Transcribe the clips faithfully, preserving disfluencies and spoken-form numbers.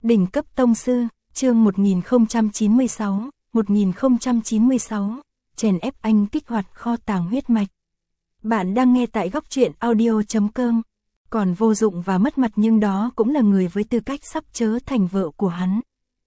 Đỉnh cấp tông sư, chương một nghìn không trăm chín mươi sáu, một nghìn không trăm chín mươi sáu, chèn ép anh kích hoạt kho tàng huyết mạch. Bạn đang nghe tại góc truyện audio chấm com. Còn vô dụng và mất mặt nhưng đó cũng là người với tư cách sắp trở thành vợ của hắn.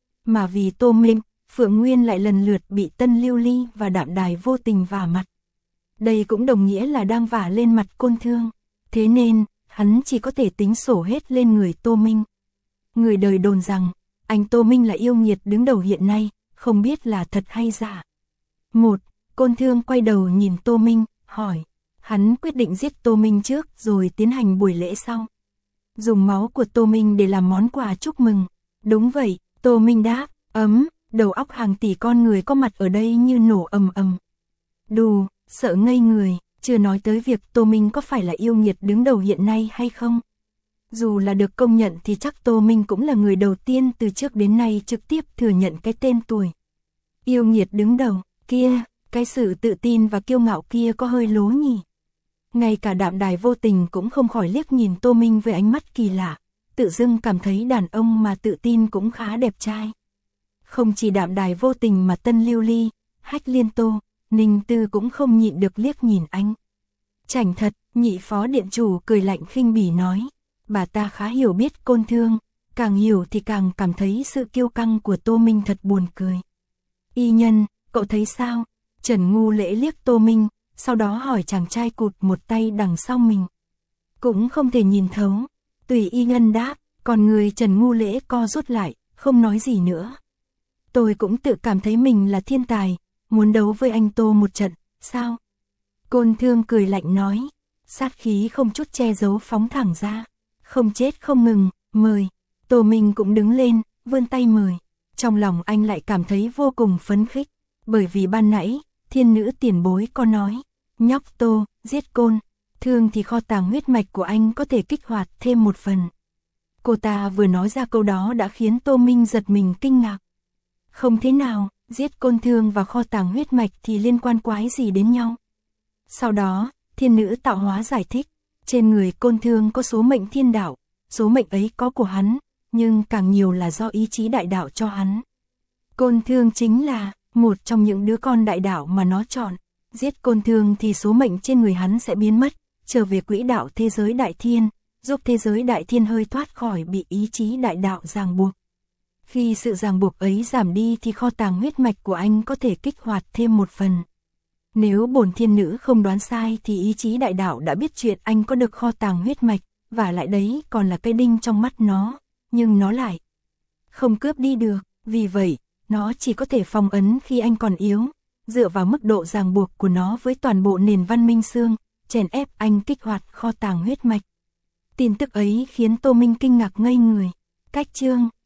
Mà vì Tô Minh, Phượng Nguyên lại lần lượt bị Tân Lưu Ly và Đạm Đài vô tình vả mặt. Đây cũng đồng nghĩa là đang vả lên mặt Côn Thương. Thế nên, hắn chỉ có thể tính sổ hết lên người Tô Minh. Người đời đồn rằng, anh Tô Minh là yêu nghiệt đứng đầu hiện nay, không biết là thật hay giả. Một, Côn Thương quay đầu nhìn Tô Minh, hỏi. Hắn quyết định giết Tô Minh trước rồi tiến hành buổi lễ sau. Dùng máu của Tô Minh để làm món quà chúc mừng. Đúng vậy, Tô Minh đáp, ấm, đầu óc hàng tỷ con người có mặt ở đây như nổ ầm ầm. Đù, sợ ngây người, chưa nói tới việc Tô Minh có phải là yêu nghiệt đứng đầu hiện nay hay không. Dù là được công nhận thì chắc Tô Minh cũng là người đầu tiên từ trước đến nay trực tiếp thừa nhận cái tên tuổi. Yêu nghiệt đứng đầu, kia, cái sự tự tin và kiêu ngạo kia có hơi lố nhỉ. Ngay cả Đạm Đài vô tình cũng không khỏi liếc nhìn Tô Minh với ánh mắt kỳ lạ, tự dưng cảm thấy đàn ông mà tự tin cũng khá đẹp trai. Không chỉ Đạm Đài vô tình mà Tân Lưu Ly, Hách Liên Tô, Ninh Tư cũng không nhịn được liếc nhìn anh. Chảnh thật, nhị phó điện chủ cười lạnh khinh bỉ nói, bà ta khá hiểu biết Côn Thương, càng hiểu thì càng cảm thấy sự kiêu căng của Tô Minh thật buồn cười. Y nhân, cậu thấy sao? Trần Ngu Lễ liếc Tô Minh, sau đó hỏi chàng trai cụt một tay đằng sau mình. Cũng không thể nhìn thấu, tùy y nhân đáp, còn người Trần Ngu Lễ co rút lại, không nói gì nữa. Tôi cũng tự cảm thấy mình là thiên tài, muốn đấu với anh Tô một trận, sao? Côn Thương cười lạnh nói, sát khí không chút che giấu phóng thẳng ra, không chết không ngừng, mời. Tô Minh cũng đứng lên, vươn tay mời. Trong lòng anh lại cảm thấy vô cùng phấn khích, bởi vì ban nãy, thiên nữ tiền bối có nói, nhóc Tô, giết Côn Thương thì kho tàng huyết mạch của anh có thể kích hoạt thêm một phần. Cô ta vừa nói ra câu đó đã khiến Tô Minh giật mình kinh ngạc. Không thế nào, giết Côn Thương và kho tàng huyết mạch thì liên quan quái gì đến nhau. Sau đó, thiên nữ tạo hóa giải thích, trên người Côn Thương có số mệnh thiên đạo, số mệnh ấy có của hắn, nhưng càng nhiều là do ý chí đại đạo cho hắn. Côn Thương chính là một trong những đứa con đại đạo mà nó chọn. Giết Côn Thương thì số mệnh trên người hắn sẽ biến mất, trở về quỹ đạo thế giới đại thiên, giúp thế giới đại thiên hơi thoát khỏi bị ý chí đại đạo ràng buộc. Khi sự ràng buộc ấy giảm đi thì kho tàng huyết mạch của anh có thể kích hoạt thêm một phần. Nếu bổn thiên nữ không đoán sai thì ý chí đại đạo đã biết chuyện anh có được kho tàng huyết mạch, và lại đấy còn là cái đinh trong mắt nó, nhưng nó lại không cướp đi được, vì vậy, nó chỉ có thể phong ấn khi anh còn yếu, dựa vào mức độ ràng buộc của nó với toàn bộ nền văn minh xương, chèn ép anh kích hoạt kho tàng huyết mạch. Tin tức ấy khiến Tô Minh kinh ngạc ngây người. Cách chương